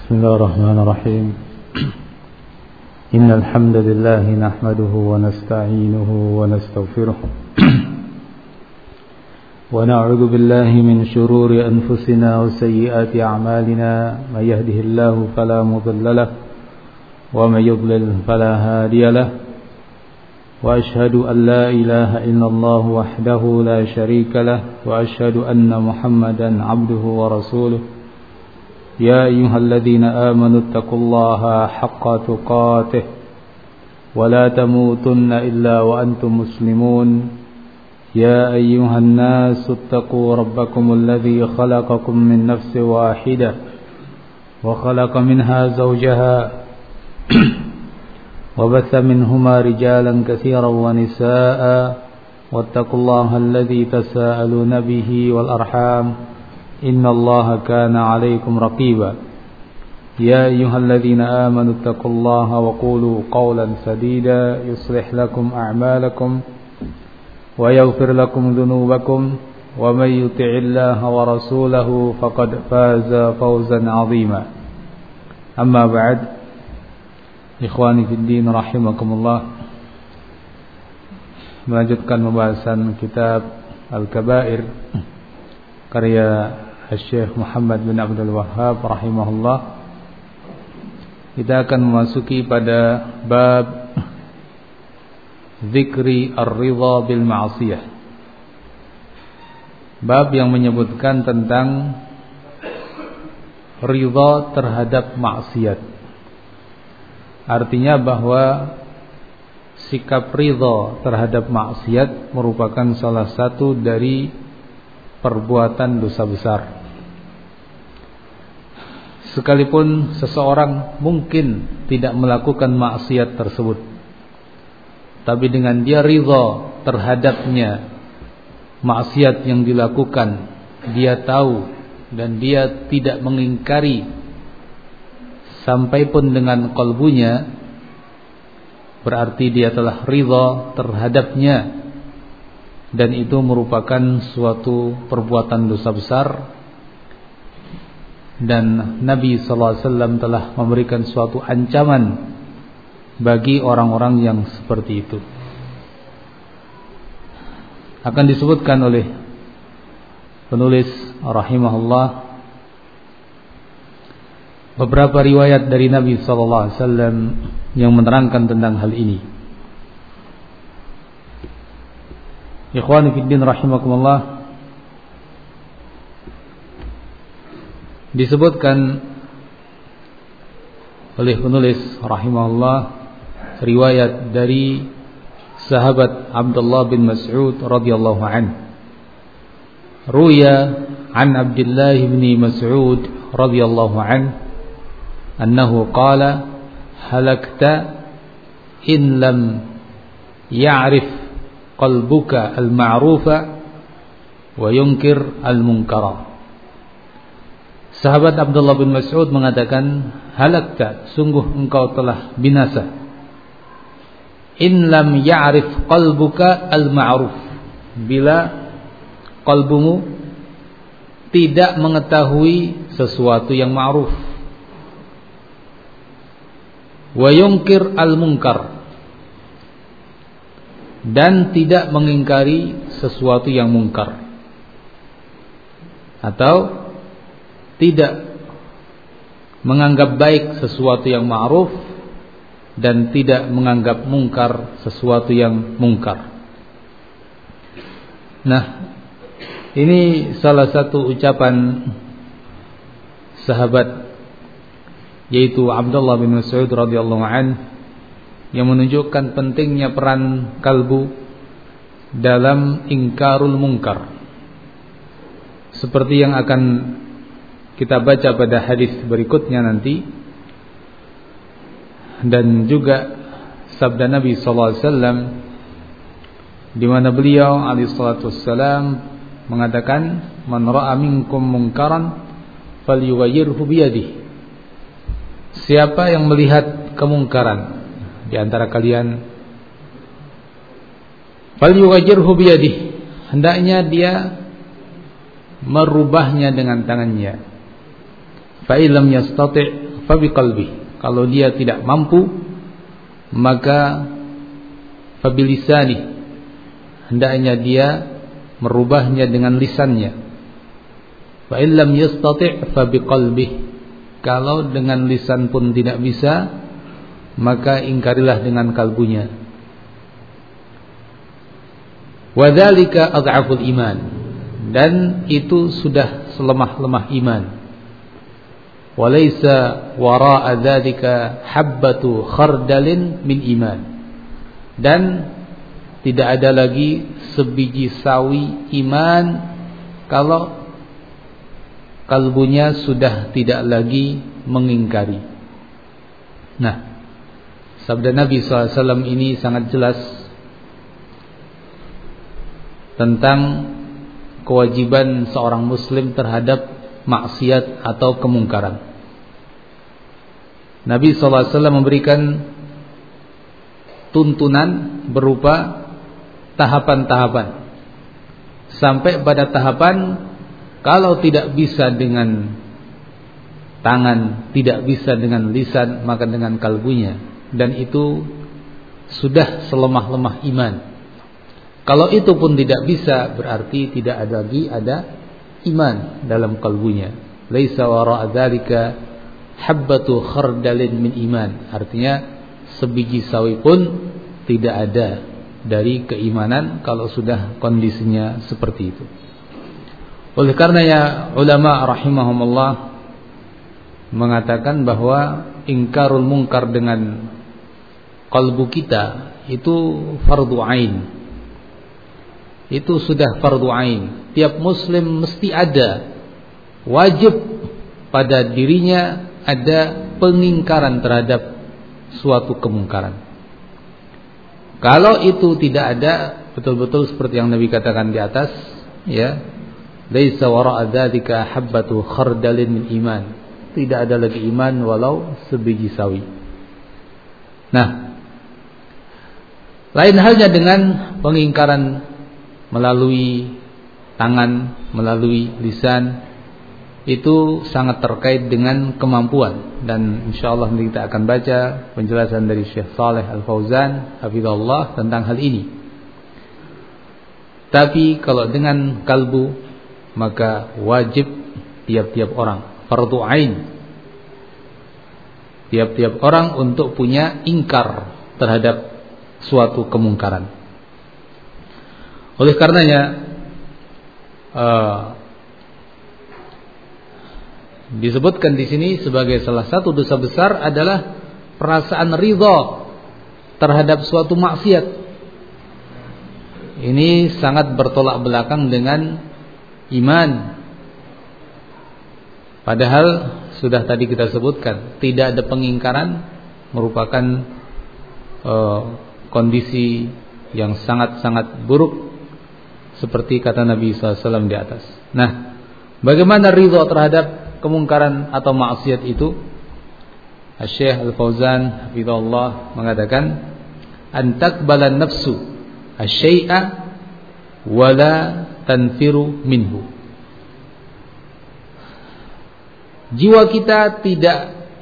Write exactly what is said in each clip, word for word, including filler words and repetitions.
بسم الله الرحمن الرحيم إن الحمد لله نحمده ونستعينه ونستغفره ونعوذ بالله من شرور أنفسنا وسيئات أعمالنا من يهده الله فلا مضل له ومن يضلل فلا هادي له وأشهد أن لا إله إلا الله وحده لا شريك له وأشهد أن محمدا عبده ورسوله يا أيها الذين آمنوا اتقوا الله حق تقاته ولا تموتن إلا وأنتم مسلمون يا أيها الناس اتقوا ربكم الذي خلقكم من نفس واحدة وخلق منها زوجها وبث منهما رجالا كثيرا ونساء واتقوا الله الذي تساءلون به والأرحام إن الله كان عليكم رقيبا يا أيها الذين آمنوا اتقوا الله وقولوا قولا سديدا يصلح لكم أعمالكم ويغفر لكم ذنوبكم ومن يطع الله ورسوله فقد فاز فوزا عظيما أما بعد إخواني في الدين رحمكم الله. Melanjutkan pembahasan kitab Al-Kabair karya Syekh Muhammad bin Abdul Wahhab rahimahullah. Kita akan memasuki pada bab Zikri ar-ridha bil ma'siyah. Bab yang menyebutkan tentang ridha terhadap maksiat. Artinya bahwa sikap ridha terhadap maksiat merupakan salah satu dari perbuatan dosa besar. Sekalipun seseorang mungkin tidak melakukan maksiat tersebut, tapi dengan dia ridha terhadapnya maksiat yang dilakukan, dia tahu dan dia tidak mengingkari sampai pun dengan kalbunya, berarti dia telah ridha terhadapnya, dan itu merupakan suatu perbuatan dosa besar. Dan Nabi sallallahu alaihi wasallam telah memberikan suatu ancaman bagi orang-orang yang seperti itu. Akan disebutkan oleh penulis rahimahullah beberapa riwayat dari Nabi sallallahu alaihi wasallam yang menerangkan tentang hal ini. Ikhwani fiddin rahimakumullah, disebutkan oleh penulis rahimahullah riwayat dari sahabat Abdullah bin Mas'ud radhiyallahu anhu. Ruya an Abdullah bin Mas'ud radhiyallahu anhu annahu qala halakta in lam ya'rif qalbuka al-ma'rufa wa yunkir al-munkara. Sahabat Abdullah bin Mas'ud mengatakan, halakta, sungguh engkau telah binasa, in lam ya'rif qalbuka al-ma'ruf, bila qalbumu tidak mengetahui sesuatu yang ma'ruf, wa yunkir al-munkar, dan tidak mengingkari sesuatu yang mungkar, atau tidak menganggap baik sesuatu yang ma'ruf dan tidak menganggap mungkar sesuatu yang mungkar. Nah, ini salah satu ucapan sahabat, yaitu Abdullah bin Mas'ud radhiyallahu anhu, yang menunjukkan pentingnya peran kalbu dalam ingkarul mungkar, seperti yang akan kita baca pada hadis berikutnya nanti, dan juga sabda Nabi sallallahu alaihi wasallam di mana beliau alaihi salatu wassalam mengatakan, man ra'a minkum munkaran falyughayyirhu biyadihi. Siapa yang melihat kemungkaran di antara kalian, falyughayyirhu biyadihi, hendaknya dia merubahnya dengan tangannya. Fa illam yastati' fa biqalbi. Kalau dia tidak mampu, maka fa bilisani. Hendaknya dia merubahnya dengan lisannya. Fa illam yastati' fa biqalbi. Kalau dengan lisan pun tidak bisa, maka ingkarilah dengan kalbunya. Wa dzalika adhaful iman. Dan itu sudah selemah-lemah iman. Walaysa wara'a dzalika habbatu khardalin min iman. Dan tidak ada lagi sebiji sawi iman kalau kalbunya sudah tidak lagi mengingkari. Nah, sabda Nabi shallallahu alaihi wasallam ini sangat jelas tentang kewajiban seorang muslim terhadap maksiat atau kemungkaran. Nabi shallallahu alaihi wasallam memberikan tuntunan berupa tahapan-tahapan, sampai pada tahapan kalau tidak bisa dengan tangan, tidak bisa dengan lisan, maka dengan kalbunya. Dan itu sudah selemah-lemah iman. Kalau itu pun tidak bisa, berarti tidak ada lagi ada iman dalam kalbunya. Laisa wara'a dzalika habbatu khardalin min iman. Artinya sebiji sawi pun tidak ada dari keimanan kalau sudah kondisinya seperti itu. Oleh karenanya ulama rahimahumullah mengatakan bahwa ingkarul munkar dengan kalbu kita itu fardu ain. Itu sudah fardu ain. Tiap muslim mesti ada, wajib pada dirinya ada pengingkaran terhadap suatu kemungkaran. Kalau itu tidak ada, betul-betul seperti yang Nabi katakan di atas, ya, laisa wara'a dzalika habbatu khardalin min iman. Tidak ada lagi iman walau sebiji sawi. Nah, lain halnya dengan pengingkaran melalui tangan, melalui lisan. Itu sangat terkait dengan kemampuan. Dan insyaAllah nanti kita akan baca penjelasan dari Syekh Shalih Al-Fauzan hafizahullah tentang hal ini. Tapi kalau dengan kalbu, maka wajib tiap-tiap orang, fardu ain, tiap-tiap orang untuk punya ingkar terhadap suatu kemungkaran. Oleh karenanya uh, disebutkan di sini sebagai salah satu dosa besar adalah perasaan ridha terhadap suatu maksiat. Ini sangat bertolak belakang dengan iman. Padahal sudah tadi kita sebutkan, tidak ada pengingkaran merupakan uh, kondisi yang sangat-sangat buruk, seperti kata Nabi shallallahu alaihi wasallam di atas. Nah, bagaimana ridha terhadap kemungkaran atau maksiat itu? Syekh Al-Fauzan hafizahullah mengatakan, antakbalan nafsu asyai'a wala tanfiru minhu. Jiwa kita tidak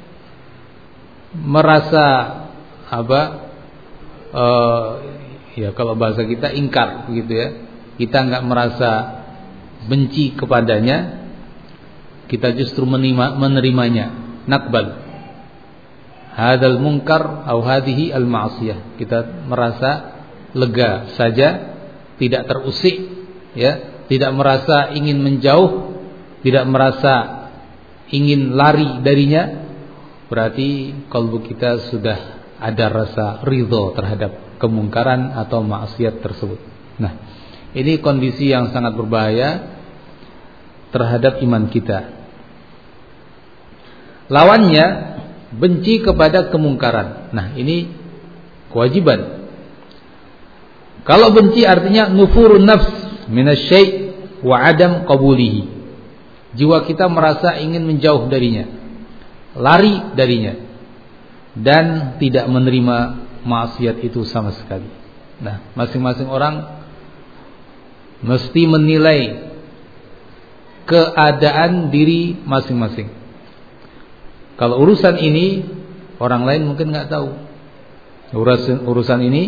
merasa apa? Uh, ya kalau bahasa kita ingkar begitu ya. Kita enggak merasa benci kepadanya, kita justru menerima, menerimanya. Nakbal hadzal munkar atau hadhihi al-ma'siyah. Kita merasa lega saja, tidak terusik, ya, tidak merasa ingin menjauh, tidak merasa ingin lari darinya. Berarti kalbu kita sudah ada rasa ridha terhadap kemungkaran atau maksiat tersebut. Nah, ini kondisi yang sangat berbahaya terhadap iman kita. Lawannya benci kepada kemungkaran. Nah, ini kewajiban. Kalau benci artinya nufurun nafs minasyai' wa adam qabulihi. Jiwa kita merasa ingin menjauh darinya, lari darinya, dan tidak menerima maksiat itu sama sekali. Nah, masing-masing orang mesti menilai keadaan diri masing-masing. Kalau urusan ini orang lain mungkin nggak tahu. Urusan urusan ini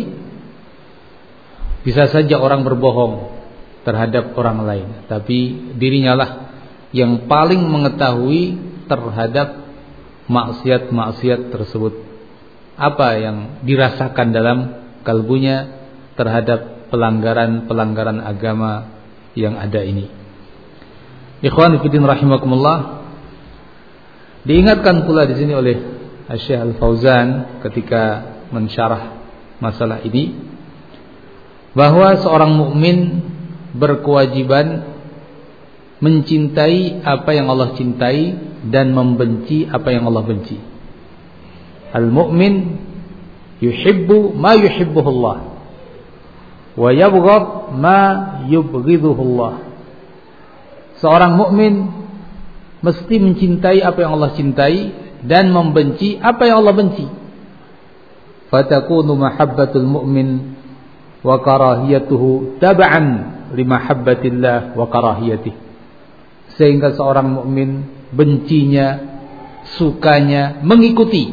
bisa saja orang berbohong terhadap orang lain, tapi dirinya lah yang paling mengetahui terhadap maksiat-maksiat tersebut. Apa yang dirasakan dalam kalbunya terhadap pelanggaran-pelanggaran agama yang ada ini. Ikhwan fillah rahimakumullah. Diingatkan pula di sini oleh Syekh Al-Fauzan ketika mensyarah masalah ini bahwa seorang mukmin berkewajiban mencintai apa yang Allah cintai dan membenci apa yang Allah benci. Al-mu'min yuhibbu ma yuhibbuhu Allah wa yabghad ma yubghiduhu Allah. Seorang mukmin mesti mencintai apa yang Allah cintai dan membenci apa yang Allah benci. Fatakunu mahabbatul mu'min wa karahiyatuhu tab'an limahabbatillah wa karahiyatihi. Sehingga seorang mukmin bencinya, sukanya mengikuti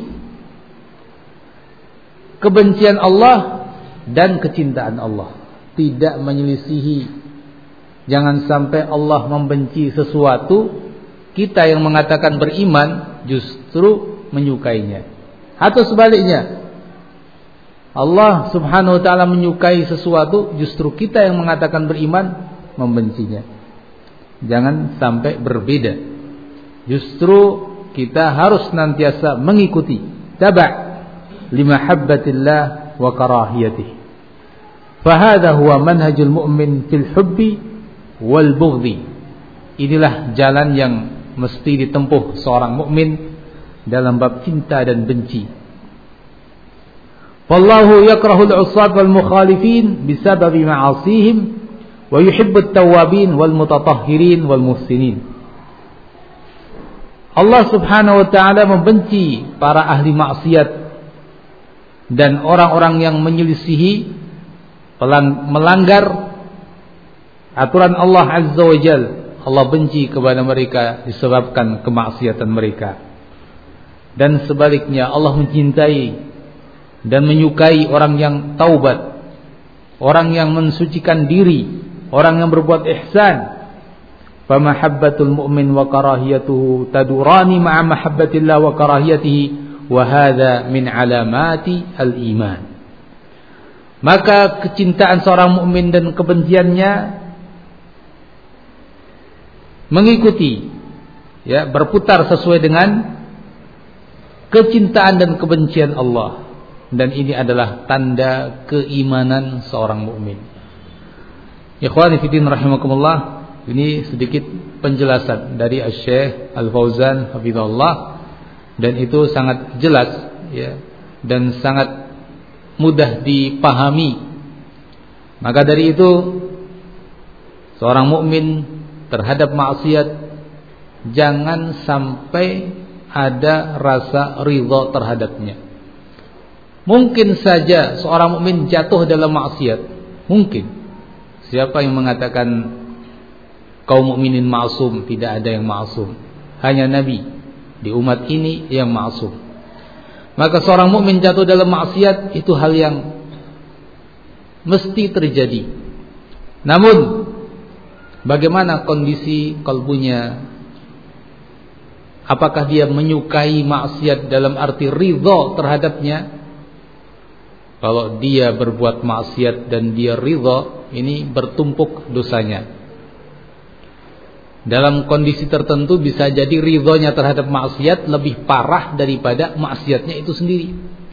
kebencian Allah dan kecintaan Allah, tidak menyelisihi. Jangan sampai Allah membenci sesuatu, kita yang mengatakan beriman justru menyukainya. Atau sebaliknya, Allah subhanahu wa ta'ala menyukai sesuatu, justru kita yang mengatakan beriman membencinya. Jangan sampai berbeda. Justru kita harus senantiasa mengikuti taba' limahabbatillah wa karahiyatihi. Fahadha huwa manhajul mu'min fil hubbi wal bughdhi. Inilah jalan yang mesti ditempuh seorang mukmin dalam bab cinta dan benci. Wallahu yakrahul 'usat wal mukhalifin bisababi ma'asihim wa yuhibbut tawwabin wal mutatahhirin wal muhsinin. Allah subhanahu wa ta'ala membenci para ahli maksiat dan orang-orang yang menyelisihi, melanggar aturan Allah azza wa jalla. Allah benci kepada mereka disebabkan kemaksiatan mereka. Dan sebaliknya Allah mencintai dan menyukai orang yang taubat, orang yang mensucikan diri, orang yang berbuat ihsan. Famahabbatul mu'min wa karahiyatuhu tadurani ma'a mahabbatillah wa karahiyatihi wa hadha min alamati al-iman. Maka kecintaan seorang mukmin dan kebenciannya mengikuti, ya, berputar sesuai dengan kecintaan dan kebencian Allah, dan ini adalah tanda keimanan seorang mukmin. Ikhwani fillah rahimakumullah, ini sedikit penjelasan dari Syekh Al-Fauzan hafizahullah, dan itu sangat jelas, ya, dan sangat mudah dipahami. Maka dari itu seorang mukmin terhadap maksiat jangan sampai ada rasa ridha terhadapnya. Mungkin saja seorang mukmin jatuh dalam maksiat, mungkin. Siapa yang mengatakan kaum mukminin ma'sum? Tidak ada yang ma'sum. Hanya Nabi di umat ini yang ma'sum. Maka seorang mukmin jatuh dalam maksiat itu hal yang mesti terjadi. Namun bagaimana kondisi kalbunya? Apakah dia menyukai maksiat dalam arti ridha terhadapnya? Kalau dia berbuat maksiat dan dia ridha, ini bertumpuk dosanya. Dalam kondisi tertentu bisa jadi ridhonya terhadap maksiat lebih parah daripada maksiatnya itu sendiri.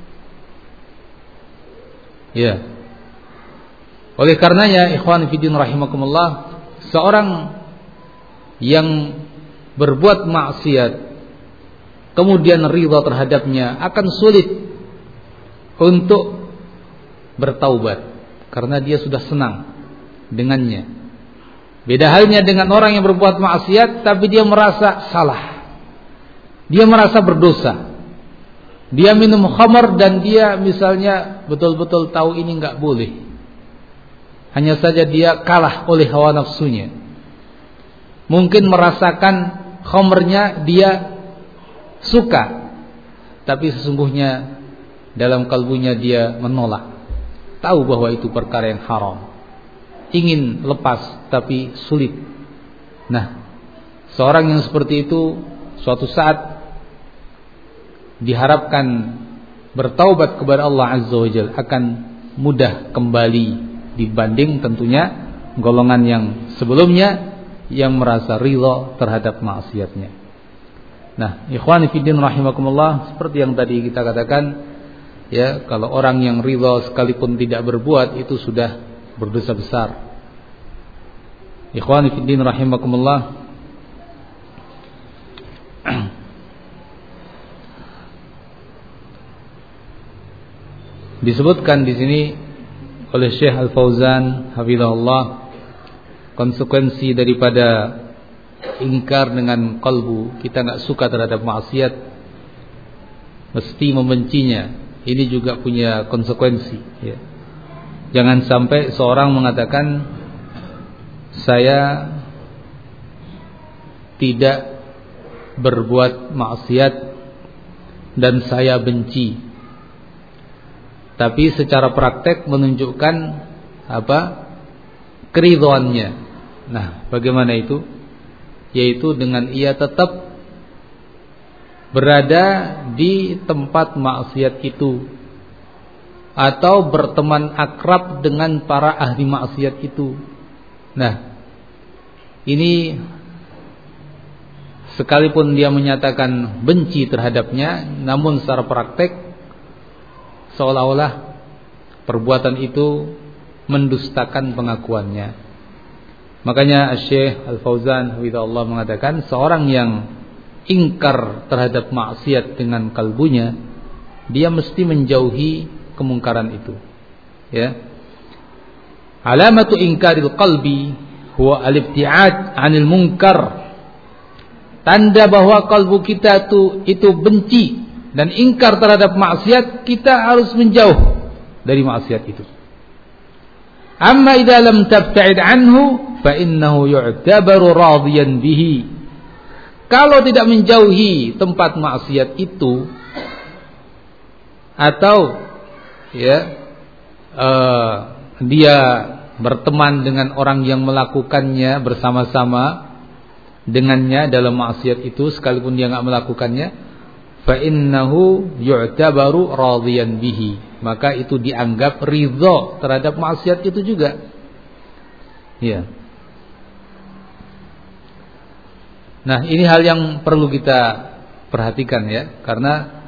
Ya. Oleh karenanya, ikhwan fillah rahimakumullah, seorang yang berbuat maksiat kemudian ridha terhadapnya akan sulit untuk bertaubat karena dia sudah senang dengannya. Beda halnya dengan orang yang berbuat maksiat tapi dia merasa salah, dia merasa berdosa, dia minum khamar dan dia misalnya betul-betul tahu ini enggak boleh, hanya saja dia kalah oleh hawa nafsunya. Mungkin merasakan khamrnya dia suka, tapi sesungguhnya dalam kalbunya dia menolak, tahu bahwa itu perkara yang haram, ingin lepas tapi sulit. Nah, seorang yang seperti itu suatu saat diharapkan bertaubat kepada Allah Azza wa Jalla akan mudah kembali dibanding tentunya golongan yang sebelumnya yang merasa ridha terhadap maksiatnya. Nah, ikhwani fiddin rahimakumullah, seperti yang tadi kita katakan, ya, kalau orang yang ridha sekalipun tidak berbuat itu sudah berdosa besar. Ikhwani fiddin rahimakumullah, disebutkan di sini oleh Syekh Al-Fauzan hafizahullah konsekuensi daripada ingkar dengan kalbu, kita enggak suka terhadap maksiat, mesti membencinya. Ini juga punya konsekuensi, ya. Jangan sampai seorang mengatakan saya tidak berbuat maksiat dan saya benci, tapi secara praktek menunjukkan apa? Keridhoannya. Nah, bagaimana itu? Yaitu dengan ia tetap berada di tempat maksiat itu atau berteman akrab dengan para ahli maksiat itu. Nah, ini sekalipun dia menyatakan benci terhadapnya, namun secara praktek seolah-olah perbuatan itu mendustakan pengakuannya. Makanya Syekh Al-Fauzan hafizahullah mengatakan seorang yang ingkar terhadap maksiat dengan kalbunya, dia mesti menjauhi kemungkaran itu, ya. Alamatu ingkaril qalbi huwa al-ibti'ad 'anil munkar. Tanda bahwa kalbu kita itu itu benci dan ingkar terhadap maksiat, kita harus menjauh dari maksiat itu. Amma idza lam tabta'id anhu fa innahu yu'tabaru radiyan bihi. Kalau tidak menjauhi tempat maksiat itu, atau ya uh, dia berteman dengan orang yang melakukannya bersama-sama dengannya dalam maksiat itu, sekalipun dia enggak melakukannya, fa innahu yu'tabaru radiyan bihi, maka itu dianggap ridha terhadap maksiat itu juga. Ya. Nah, ini hal yang perlu kita perhatikan, ya, karena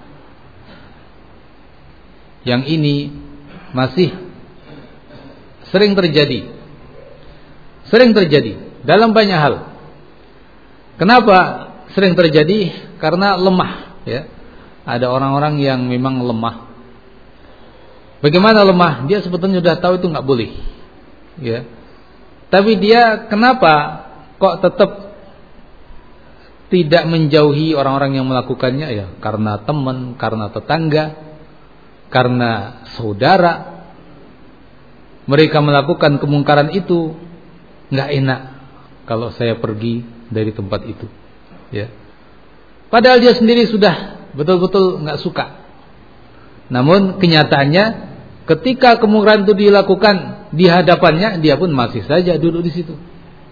yang ini masih sering terjadi. Sering terjadi dalam banyak hal. Kenapa sering terjadi? Karena lemah, ya. Ada orang-orang yang memang lemah. Bagaimana lemah? Dia sebetulnya sudah tahu itu enggak boleh, ya. Tapi dia kenapa kok tetap tidak menjauhi orang-orang yang melakukannya? Ya, karena teman, karena tetangga, karena saudara. Mereka melakukan kemungkaran itu, enggak enak kalau saya pergi dari tempat itu, ya. Padahal dia sendiri sudah betul-betul enggak suka. Namun kenyataannya ketika kemungkaran itu dilakukan di hadapannya, dia pun masih saja duduk di situ.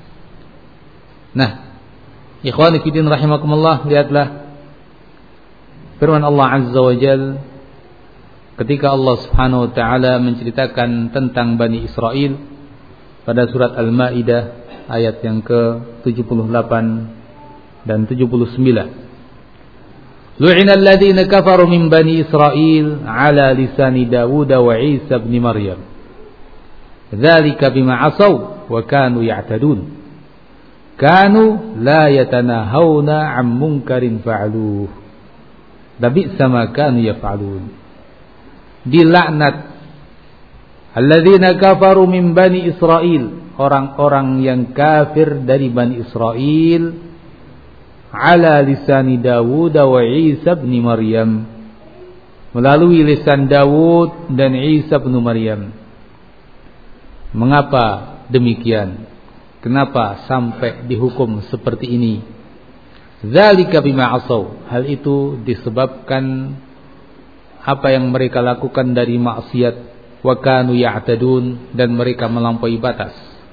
Nah, ikhwani fillah rahimakumullah, lihatlah firman Allah Azza wa Jalla ketika Allah Subhanahu wa taala menceritakan tentang Bani Israel pada surat Al-Maidah ayat yang ke tujuh puluh delapan dan tujuh puluh sembilan. Lu'ina alladhina kafaru min Bani Israel ala lisani Dawud wa Isa ibn Maryam. Dzalika bima asaw wa kanu ya'tadun. Kanu la yatanahawna 'an munkarin fa'aluh. Labi'sa ma kanu yaf'alun. Dilaknat alladzina kafaru min Bani Israel, orang-orang yang kafir dari Bani Israel, ala lisani Dawud wa Isa bin Maryam, melalui lisan Dawud dan Isa bin Maryam. Mengapa demikian? Kenapa sampai dihukum seperti ini? Dzalika bima asaw. Hal itu disebabkan apa yang mereka lakukan dari maksiat, wa kanu ya'tadun, dan mereka melampaui batas.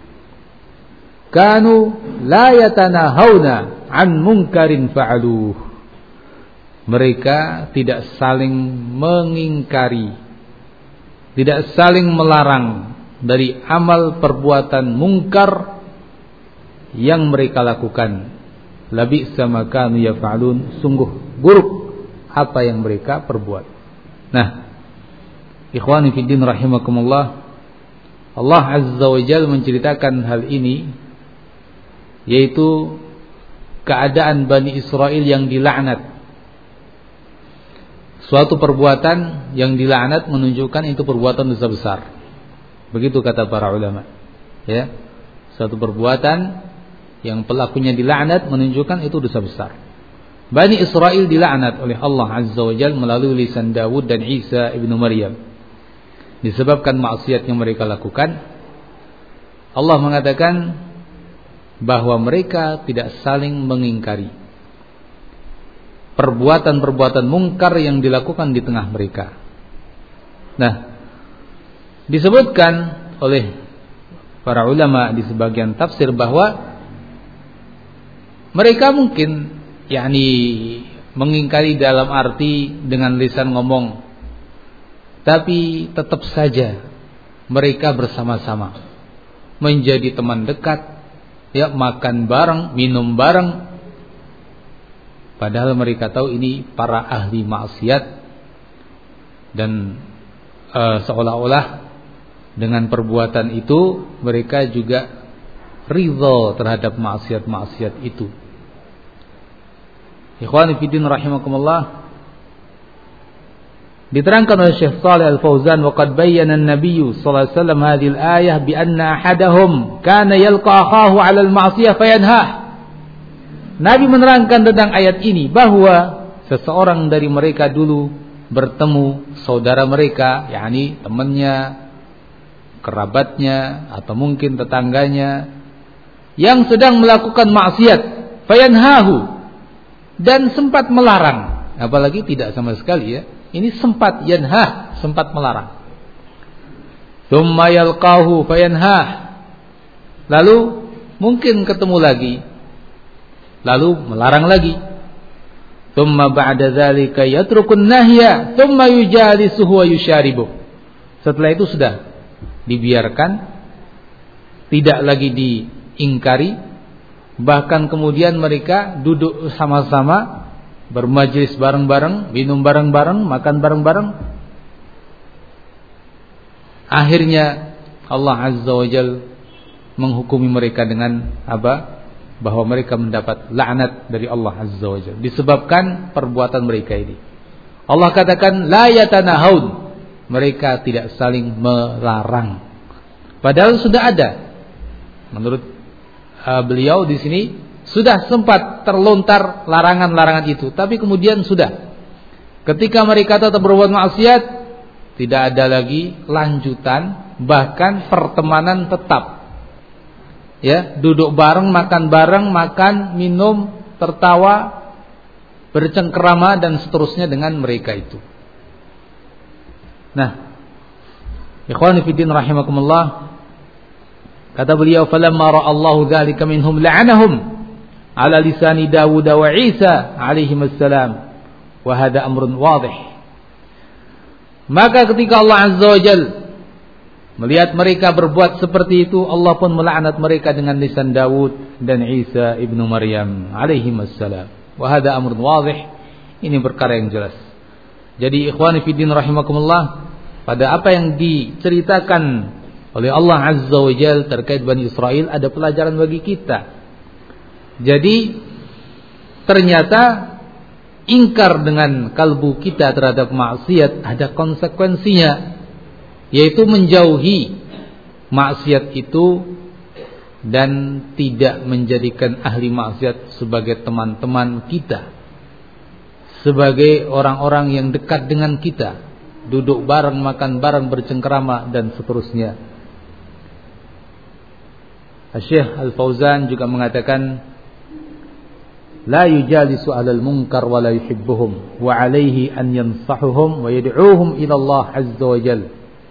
Kanu la yatanahawna an munkarin fa'aluh. Mereka tidak saling mengingkari, tidak saling melarang dari amal perbuatan mungkar yang mereka lakukan. Labi'sa ma kanu yaf'alun. Sungguh buruk apa yang mereka perbuat. Nah, ikhwani fiddin rahimakumullah, Allah Azza wa Jalla menceritakan hal ini, yaitu keadaan Bani Israel yang dilaknat. Suatu perbuatan yang dilaknat menunjukkan itu perbuatan dosa besar. Begitu kata para ulama. Ya, suatu perbuatan yang pelakunya dilaknat menunjukkan itu dosa besar. Bani Israel dilaknat oleh Allah Azza wa Jalla melalui lisan Dawud dan Isa ibnu Maryam. Disebabkan maksiat yang mereka lakukan, Allah mengatakan bahwa mereka tidak saling mengingkari perbuatan-perbuatan mungkar yang dilakukan di tengah mereka. Nah, disebutkan oleh para ulama di sebagian tafsir bahwa mereka mungkin yakni mengingkari dalam arti dengan lisan ngomong, tapi tetap saja mereka bersama-sama menjadi teman dekat, ya, makan bareng, minum bareng. Padahal mereka tahu ini para ahli maksiat, dan e, seolah-olah dengan perbuatan itu mereka juga ridha terhadap maksiat-maksiat itu. Ikhwani fiddin rahimakumullah, diterangkan oleh Syekh Shalih Al-Fauzan, wa qad bayyana an-nabiy sallallahu alaihi wasallam hadhihi al-ayah bi anna ahadahum kana yalqa akhahu 'ala al-ma'siyah fayanhah. Nabi menerangkan tentang ayat ini bahwa seseorang dari mereka dulu bertemu saudara mereka, yakni temannya, kerabatnya, atau mungkin tetangganya yang sedang melakukan maksiat, fayanhahu, dan sempat melarang. Apalagi tidak sama sekali, ya, ini sempat yanhah, sempat melarang. Tsumma yalqahu fayanhah, lalu mungkin ketemu lagi, lalu melarang lagi. Tsumma ba'da dzalika yatrukun nahya, tsumma yujalisuhu wa yusyaribu. Setelah itu sudah dibiarkan, tidak lagi diingkari, bahkan kemudian mereka duduk sama-sama, bermajlis bareng-bareng, minum bareng-bareng, makan bareng-bareng. Akhirnya Allah Azza wa Jalla menghukumi mereka dengan apa? Bahwa mereka mendapat laknat dari Allah Azza wa Jalla disebabkan perbuatan mereka ini. Allah katakan la yatanahun, mereka tidak saling melarang. Padahal sudah ada, menurut uh, beliau di sini sudah sempat terlontar larangan-larangan itu, tapi kemudian sudah, ketika mereka tetap berbuat maksiat, tidak ada lagi lanjutan, bahkan pertemanan tetap. Ya, duduk bareng, makan bareng, makan, minum, tertawa, bercengkerama dan seterusnya dengan mereka itu. Nah, ikhwani fiddin rahimakumullah, kata beliau, falamma ra'allahu dzalika minhum la'anahum ala lisani Dawud wa Isa alaihi wassalam, wa hadha amrun wadih. Maka ketika Allah Azza wa Jalla melihat mereka berbuat seperti itu, Allah pun melaknat mereka dengan lisan Dawud dan Isa ibnu Maryam alaihi wassalam. Wa hadha amrun wadih, ini perkara yang jelas. Jadi ikhwani fiddin rahimakumullah, pada apa yang diceritakan oleh Allah Azza wa Jalla terkait Bani Israel ada pelajaran bagi kita. Jadi ternyata ingkar dengan kalbu kita terhadap maksiat ada konsekuensinya, yaitu menjauhi maksiat itu dan tidak menjadikan ahli maksiat sebagai teman-teman kita, sebagai orang-orang yang dekat dengan kita, duduk bareng, makan bareng, bercengkerama dan seterusnya. Syekh Al-Fauzan juga mengatakan la yujalisu 'alal munkar wa la yuhibbuhum wa 'alaihi an yansahuhum wa yad'uuhum ila Allah 'azza wa jalla.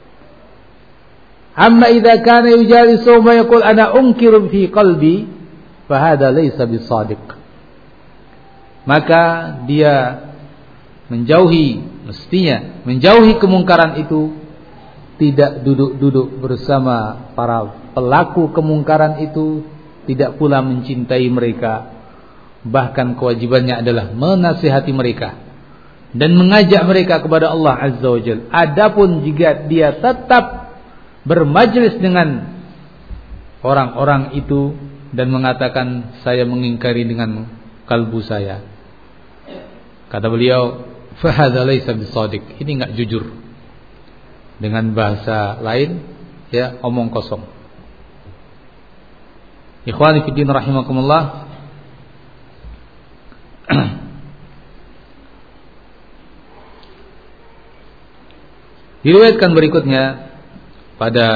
Amma idza kana yujalisuhum wa yaqul ana unkiru fi qalbi fa hadha laysa bisadiq. Maka dia menjauhi, mestinya menjauhi kemungkaran itu, tidak duduk-duduk bersama para pelaku kemungkaran itu, tidak pula mencintai mereka. Bahkan kewajibannya adalah menasihati mereka dan mengajak mereka kepada Allah Azza wa Jalla. Adapun jika dia tetap bermajlis dengan orang-orang itu dan mengatakan saya mengingkari dengan kalbu saya, kata beliau, fa hadza laysa bisadiq. Ini enggak jujur. Dengan bahasa lain, ya, omong kosong. Ikhwani fi din rahimakumullah. Diriwayatkan berikutnya pada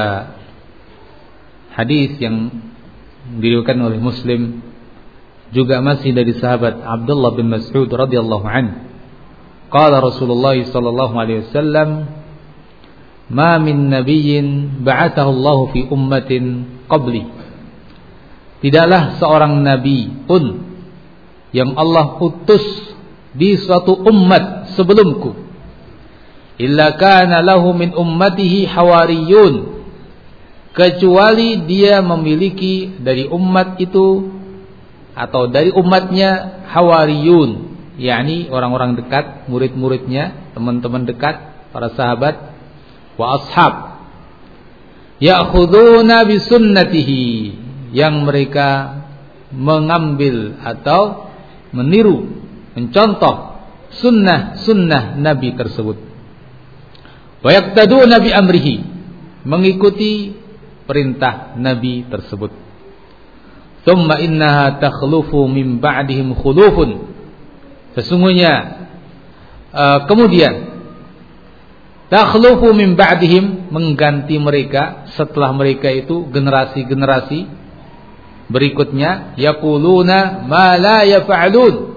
hadis yang diriwayatkan oleh Muslim, juga masih dari sahabat Abdullah bin Mas'ud radhiyallahu anhu. Qala Rasulullah sallallahu alaihi wasallam, "Ma min nabiyyin ba'athahu Allah fi ummatin qabli." Tidaklah seorang nabi pun yang Allah utus di suatu umat sebelumku, illa kana lahu min ummatihi hawariyun, kecuali dia memiliki dari umat itu atau dari umatnya hawariyun, yakni orang-orang dekat, murid-muridnya, teman-teman dekat, para sahabat, wa ashab, ya'khuduna bi sunnatihi, yang mereka mengambil atau meniru, mencontoh sunnah-sunnah Nabi tersebut. Wa yaqtaduna bi amrihi, mengikuti perintah Nabi tersebut. Tsumma innaha takhlufu min ba'dihim khulufun, sesungguhnya uh, kemudian takhlufu min ba'dihim, mengganti mereka setelah mereka itu generasi-generasi berikutnya, yaquluna ma la yaf'alun,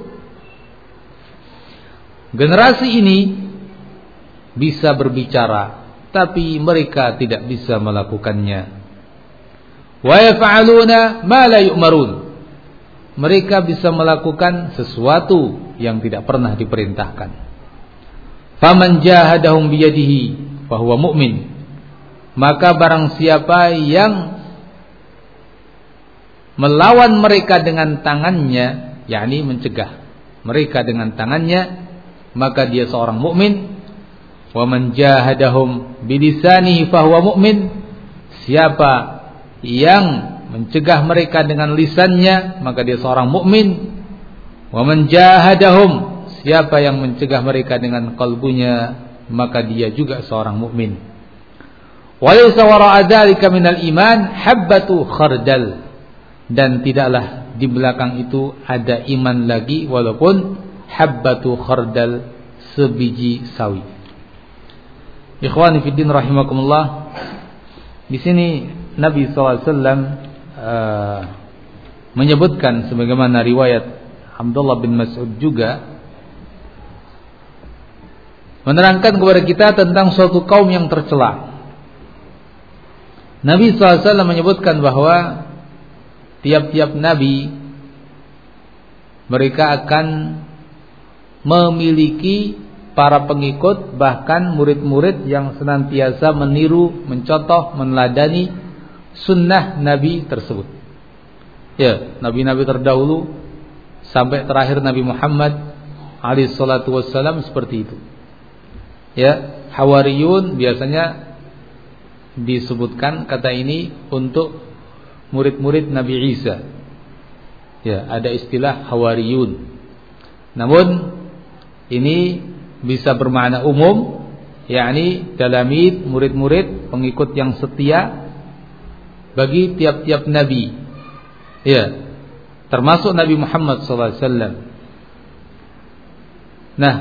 generasi ini bisa berbicara tapi mereka tidak bisa melakukannya. Wa yaf'aluna ma la yu'marun, mereka bisa melakukan sesuatu yang tidak pernah diperintahkan. Faman jahadahum biyadihi fahuwa mu'min, maka barang siapa yang melawan mereka dengan tangannya, yakni mencegah mereka dengan tangannya, maka dia seorang mukmin. Wa man jahadahum bilisanihi fahuwa mu'min, siapa yang mencegah mereka dengan lisannya, maka dia seorang mukmin. Wa man jahadahum, siapa yang mencegah mereka dengan kalbunya, maka dia juga seorang mukmin. Wa laysa wara'a dzalika minal iman habbatu khardal, dan tidaklah di belakang itu ada iman lagi walaupun habbatu khardal, sebiji sawi. Ikhwani fiddin rahimakumullah. Di sini Nabi sallallahu alaihi wasallam uh, menyebutkan sebagaimana riwayat Abdullah bin Mas'ud juga menerangkan kepada kita tentang suatu kaum yang tercela. Nabi sallallahu alaihi wasallam menyebutkan bahwa tiap-tiap nabi mereka akan memiliki para pengikut, bahkan murid-murid yang senantiasa meniru, mencontoh, meneladani sunnah nabi tersebut. Ya, nabi-nabi terdahulu sampai terakhir Nabi Muhammad alaihi salatu wassalam seperti itu. Ya, hawariyun biasanya disebutkan kata ini untuk murid-murid Nabi Isa. Ya, ada istilah hawariyun. Namun ini bisa bermakna umum, yakni talamid, murid-murid, pengikut yang setia bagi tiap-tiap nabi. Ya, termasuk Nabi Muhammad sallallahu alaihi wasallam. Nah,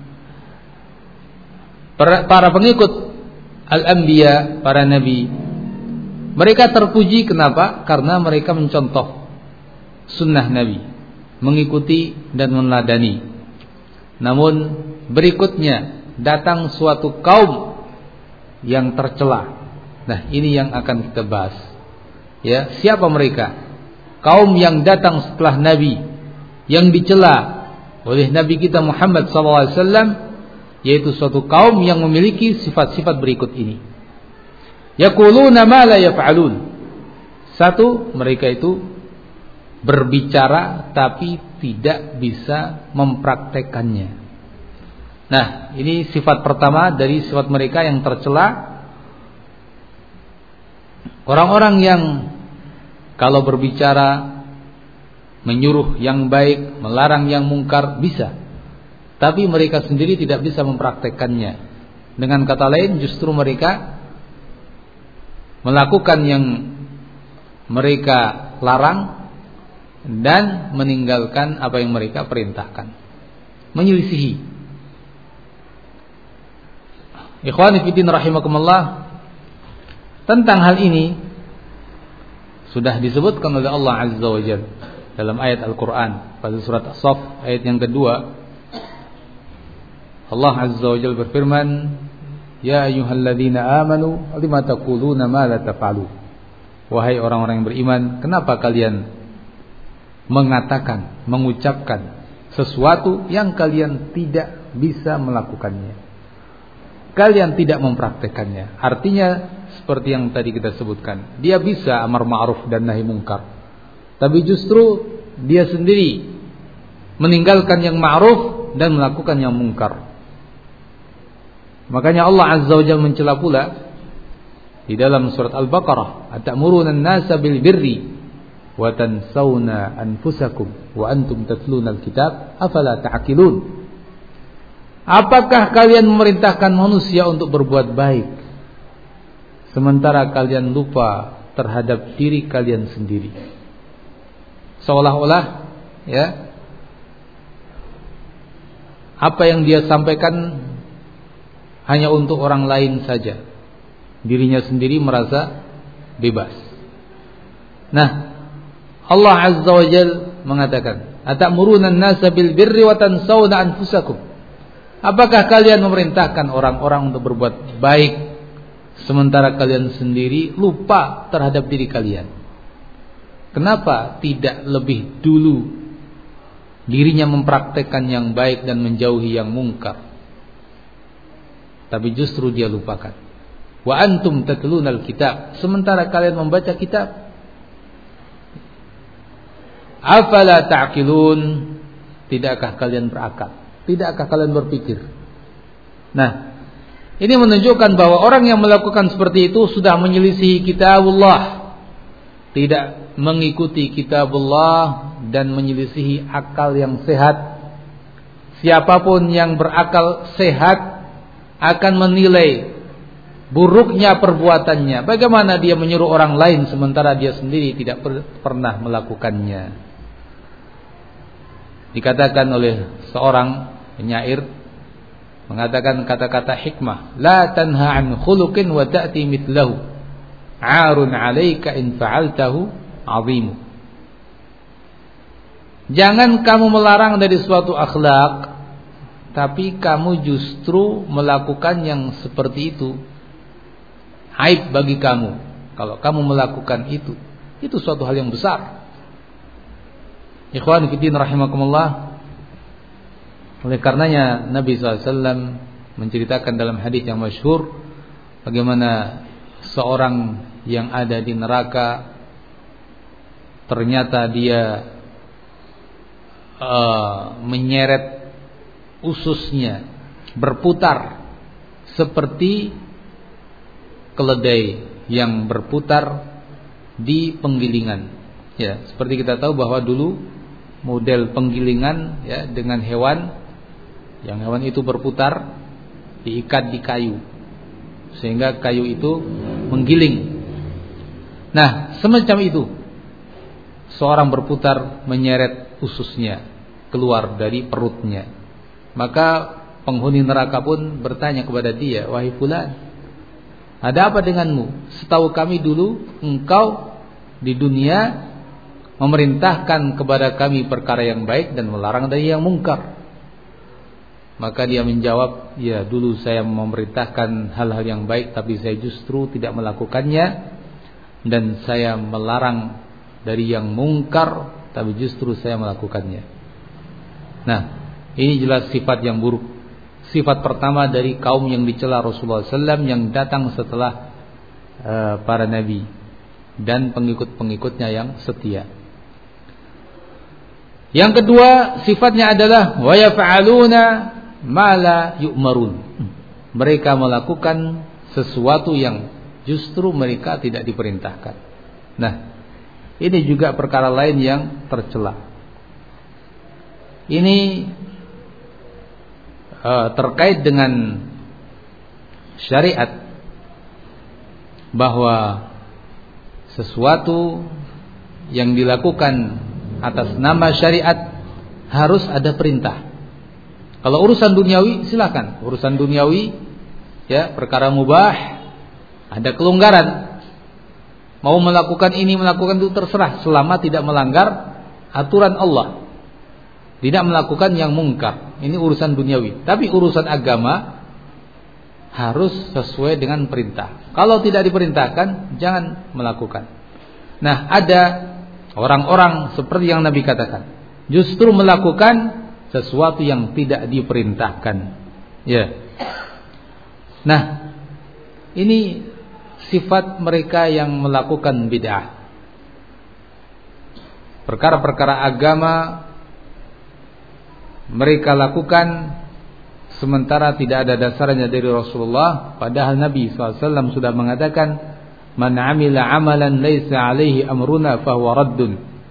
para, para pengikut al-anbiya, para nabi, mereka terpuji kenapa? Karena mereka mencontoh sunnah nabi. mengikuti dan meneladani. Namun berikutnya datang suatu kaum yang tercela. Nah, ini yang akan kita bahas. Ya, siapa mereka? Kaum yang datang setelah Nabi, yang dicela oleh Nabi kita Muhammad sallallahu alaihi wasallam, yaitu suatu kaum yang memiliki sifat-sifat berikut ini. Yaquluna ma la yaf'alun. Satu, mereka itu berbicara tapi tidak bisa mempraktekannya. Nah, ini sifat pertama dari sifat mereka yang tercela. Orang-orang yang kalau berbicara menyuruh yang baik, melarang yang mungkar bisa, tapi mereka sendiri tidak bisa mempraktekkannya. Dengan kata lain, justru mereka melakukan yang mereka larang dan meninggalkan apa yang mereka perintahkan, menyelisihi. Ikhwani fillah rahimakumullah, tentang hal ini sudah disebutkan oleh Allah Azza wa Jalla dalam ayat Al-Quran pada surat As-Saff ayat yang kedua. Allah Azza wa Jalla berfirman, Ya ayyuhalladzina amanu lima taquluna ma la taf'alu. Wahai orang-orang yang beriman, kenapa kalian mengatakan, mengucapkan sesuatu yang kalian tidak bisa melakukannya, kalian tidak mempraktekannya. Artinya seperti yang tadi kita sebutkan, dia bisa amar ma'ruf dan nahi mungkar, tapi justru dia sendiri meninggalkan yang ma'ruf dan melakukan yang mungkar. Makanya Allah Azza wa Jalla mencela pula di dalam surat Al-Baqarah, Atamuruna an-nasa bil birri wa tansawna anfusakum wa antum tatluna al-kitab afala ta'qilun. Apakah kalian memerintahkan manusia untuk berbuat baik sementara kalian lupa terhadap diri kalian sendiri? Seolah-olah ya, apa yang dia sampaikan hanya untuk orang lain saja, dirinya sendiri merasa bebas. Nah, Allah Azza wa Jalla mengatakan, Atamuruna an-nasa bil birri wa tansawna anfusakum. Apakah kalian memerintahkan orang-orang untuk berbuat baik sementara kalian sendiri lupa terhadap diri kalian? Kenapa tidak lebih dulu dirinya mempraktekkan yang baik dan menjauhi yang mungkar, tapi justru dia lupakan? Wa antum tatlunal kitab, sementara kalian membaca kitab. Afala ta'qilun, tidakkah kalian berakal? Tidakkah kalian berpikir? Nah, ini menunjukkan bahwa orang yang melakukan seperti itu sudah menyelisihi kitabullah, tidak mengikuti kitabullah dan menyelisihi akal yang sehat. Siapapun yang berakal sehat akan menilai buruknya perbuatannya. Bagaimana dia menyuruh orang lain sementara dia sendiri tidak per- pernah melakukannya. Dikatakan oleh seorang penyair, mengatakan kata-kata hikmah, la tanha an khuluqin wa ta'ti mithlahu, 'arun 'alaika in fa'altahu 'azimu. Jangan kamu melarang dari suatu akhlak, tapi kamu justru melakukan yang seperti itu, aib bagi kamu kalau kamu melakukan itu. Itu suatu hal yang besar. Ikhwan fillah rahimakumullah. Oleh karenanya Nabi sallallahu alaihi wasallam menceritakan dalam hadis yang masyhur bagaimana seorang yang ada di neraka ternyata dia uh, menyeret ususnya berputar seperti keledai yang berputar di penggilingan. Ya, seperti kita tahu bahwa dulu model penggilingan ya dengan hewan, yang hewan itu berputar diikat di kayu sehingga kayu itu menggiling. Nah, semacam itu seorang berputar menyeret ususnya keluar dari perutnya. Maka penghuni neraka pun bertanya kepada dia, wahai fulan, ada apa denganmu? Setahu kami dulu engkau di dunia memerintahkan kepada kami perkara yang baik dan melarang dari yang mungkar. Maka dia menjawab, ya dulu saya memerintahkan hal-hal yang baik, tapi saya justru tidak melakukannya, dan saya melarang dari yang mungkar, tapi justru saya melakukannya. Nah, ini jelas sifat yang buruk. Sifat pertama dari kaum yang dicela Rasulullah sallallahu alaihi wasallam yang datang setelah uh, para nabi dan pengikut-pengikutnya yang setia. Yang kedua, sifatnya adalah wa yaf'aluna ma la yu'marun. Mereka melakukan sesuatu yang justru mereka tidak diperintahkan. Nah, ini juga perkara lain yang tercela. Ini uh, terkait dengan syariat, bahwa sesuatu yang dilakukan atas nama syariat harus ada perintah. Kalau urusan duniawi silakan, urusan duniawi ya, perkara mubah ada kelonggaran. Mau melakukan ini, melakukan itu terserah, selama tidak melanggar aturan Allah, tidak melakukan yang mungkar. Ini urusan duniawi. Tapi urusan agama harus sesuai dengan perintah. Kalau tidak diperintahkan, jangan melakukan. Nah, ada orang-orang seperti yang Nabi katakan, justru melakukan sesuatu yang tidak diperintahkan. Ya. Nah, ini sifat mereka yang melakukan bid'ah. Perkara-perkara agama mereka lakukan sementara tidak ada dasarnya dari Rasulullah, padahal Nabi sallallahu alaihi wasallam sudah mengatakan, man amila amalan laisa alaihi amruna fahuwa raddun.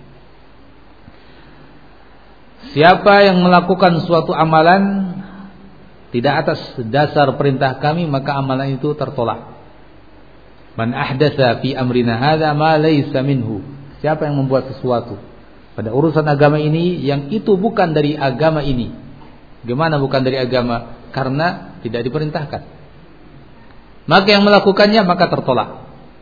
Siapa yang melakukan suatu amalan tidak atas dasar perintah kami, maka amalan itu tertolak. Man ahdatsa fi amrina hadza ma laisa minhu. Siapa yang membuat sesuatu pada urusan agama ini yang itu bukan dari agama ini. Gimana bukan dari agama? Karena tidak diperintahkan. Maka yang melakukannya maka tertolak.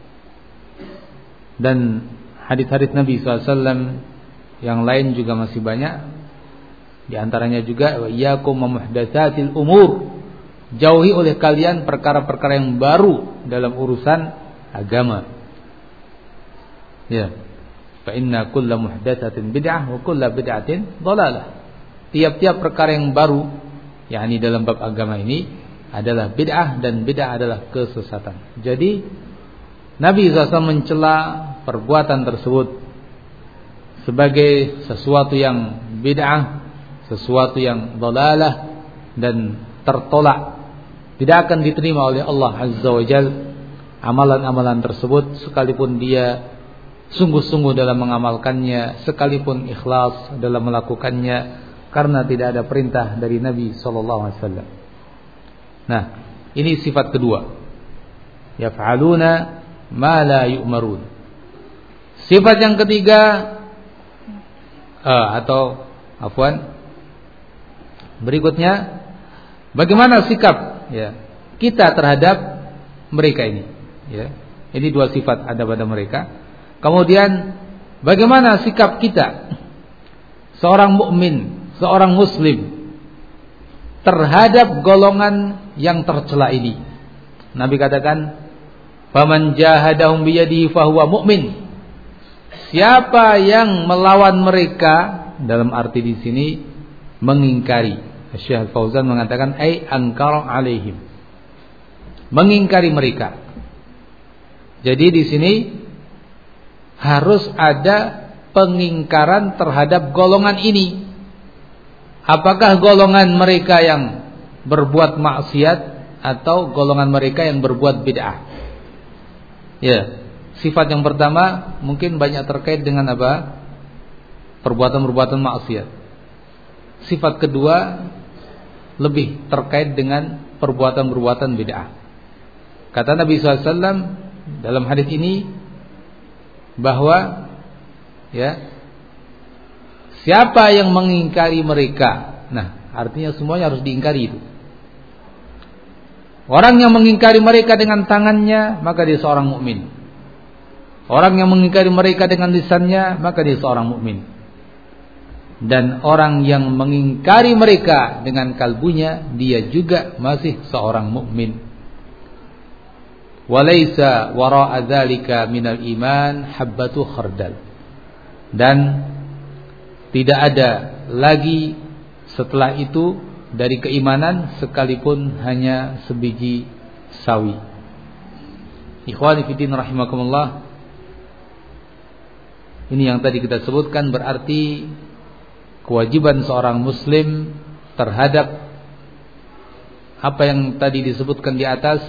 Dan hadis-hadis Nabi sallallahu alaihi wasallam yang lain juga masih banyak. Di antaranya juga wa iyyakum muhdatsatil umur. Jauhi oleh kalian perkara-perkara yang baru dalam urusan agama. Ya. Fa inna kulla muhdatsatin bid'ah wa kulla bid'atin dhalalah. Tiap-tiap perkara yang baru yakni dalam bab agama ini adalah bid'ah, dan bid'ah adalah kesesatan. Jadi Nabi sallallahu alaihi wasallam mencela perbuatan tersebut sebagai sesuatu yang bid'ah, sesuatu yang dhalalah dan tertolak, tidak akan diterima oleh Allah Azza wa Jalla amalan-amalan tersebut, sekalipun dia sungguh-sungguh dalam mengamalkannya, sekalipun ikhlas dalam melakukannya, karena tidak ada perintah dari Nabi sallallahu alaihi wasallam. Nah, ini sifat kedua. Yaf'aluna ma la yu'marun. Sifat yang ketiga uh, atau afwan berikutnya, bagaimana sikap ya kita terhadap mereka ini? Ya, ini dua sifat ada pada mereka. Kemudian bagaimana sikap kita seorang mukmin, seorang muslim terhadap golongan yang tercela ini? Nabi katakan, "Faman jahadahum biyadihi fahuwa mu'min." Siapa yang melawan mereka, dalam arti di sini mengingkari. Syekh Fauzan mengatakan ai angkar alaihim. Mengingkari mereka. Jadi di sini harus ada pengingkaran terhadap golongan ini. Apakah golongan mereka yang berbuat maksiat atau golongan mereka yang berbuat bid'ah? Ya, sifat yang pertama mungkin banyak terkait dengan apa? Perbuatan-perbuatan maksiat. Sifat kedua lebih terkait dengan perbuatan-perbuatan bid'ah. Kata Nabi sallallahu alaihi wasallam dalam hadis ini bahwa ya, siapa yang mengingkari mereka, nah artinya semuanya harus diingkari itu. Orang yang mengingkari mereka dengan tangannya, maka dia seorang mukmin. Orang yang mengingkari mereka dengan lisannya, maka dia seorang mukmin. Dan orang yang mengingkari mereka dengan kalbunya, dia juga masih seorang mukmin. Walaysa wara'a dzalika minal iman habbatu khardal. Dan tidak ada lagi setelah itu dari keimanan sekalipun hanya sebiji sawi. Ikhwani fillah rahimakumullah. Ini yang tadi kita sebutkan berarti kewajiban seorang muslim terhadap apa yang tadi disebutkan di atas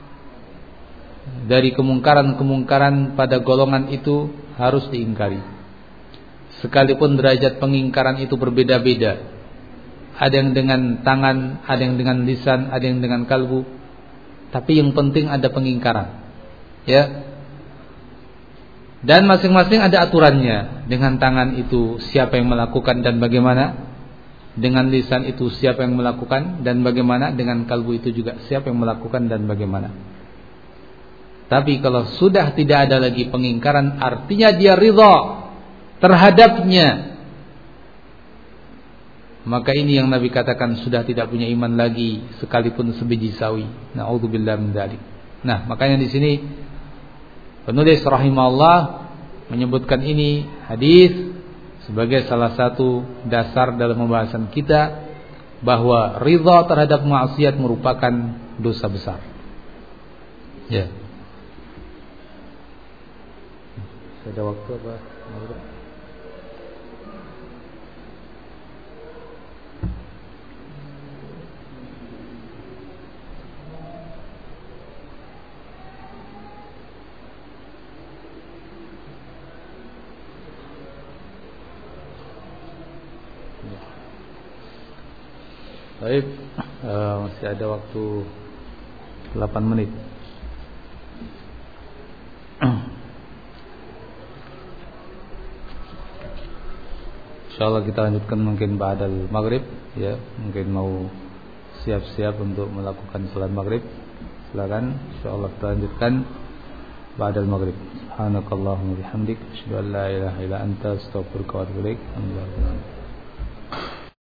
dari kemungkaran-kemungkaran pada golongan itu harus diingkari. Sekalipun derajat pengingkaran itu berbeda-beda. Ada yang dengan tangan, ada yang dengan lisan, ada yang dengan kalbu. Tapi yang penting ada pengingkaran. Ya. Dan masing-masing ada aturannya. Dengan tangan itu siapa yang melakukan dan bagaimana? Dengan lisan itu siapa yang melakukan dan bagaimana? Dengan kalbu itu juga siapa yang melakukan dan bagaimana? Tapi kalau sudah tidak ada lagi pengingkaran, artinya dia ridha terhadapnya. Maka ini yang Nabi katakan sudah tidak punya iman lagi sekalipun sebiji sawi. Na'udzubillah min dzalik. Nah, makanya di sini penulis rahimahullah menyebutkan ini hadis sebagai salah satu dasar dalam pembahasan kita bahwa ridha terhadap maksiat merupakan dosa besar. Ya. Ada waktu apa? Baik, uh, masih ada waktu delapan menit. Insyaallah kita lanjutkan mungkin ba'dal maghrib, ya, mungkin mau siap-siap untuk melakukan salat maghrib. Silakan, insyaallah kita lanjutkan ba'dal maghrib. Subhanakallahumma bihamdik, asyhadu an la ilaha illa anta, astaghfiruka wa atubu ilaik. Alhamdulillah.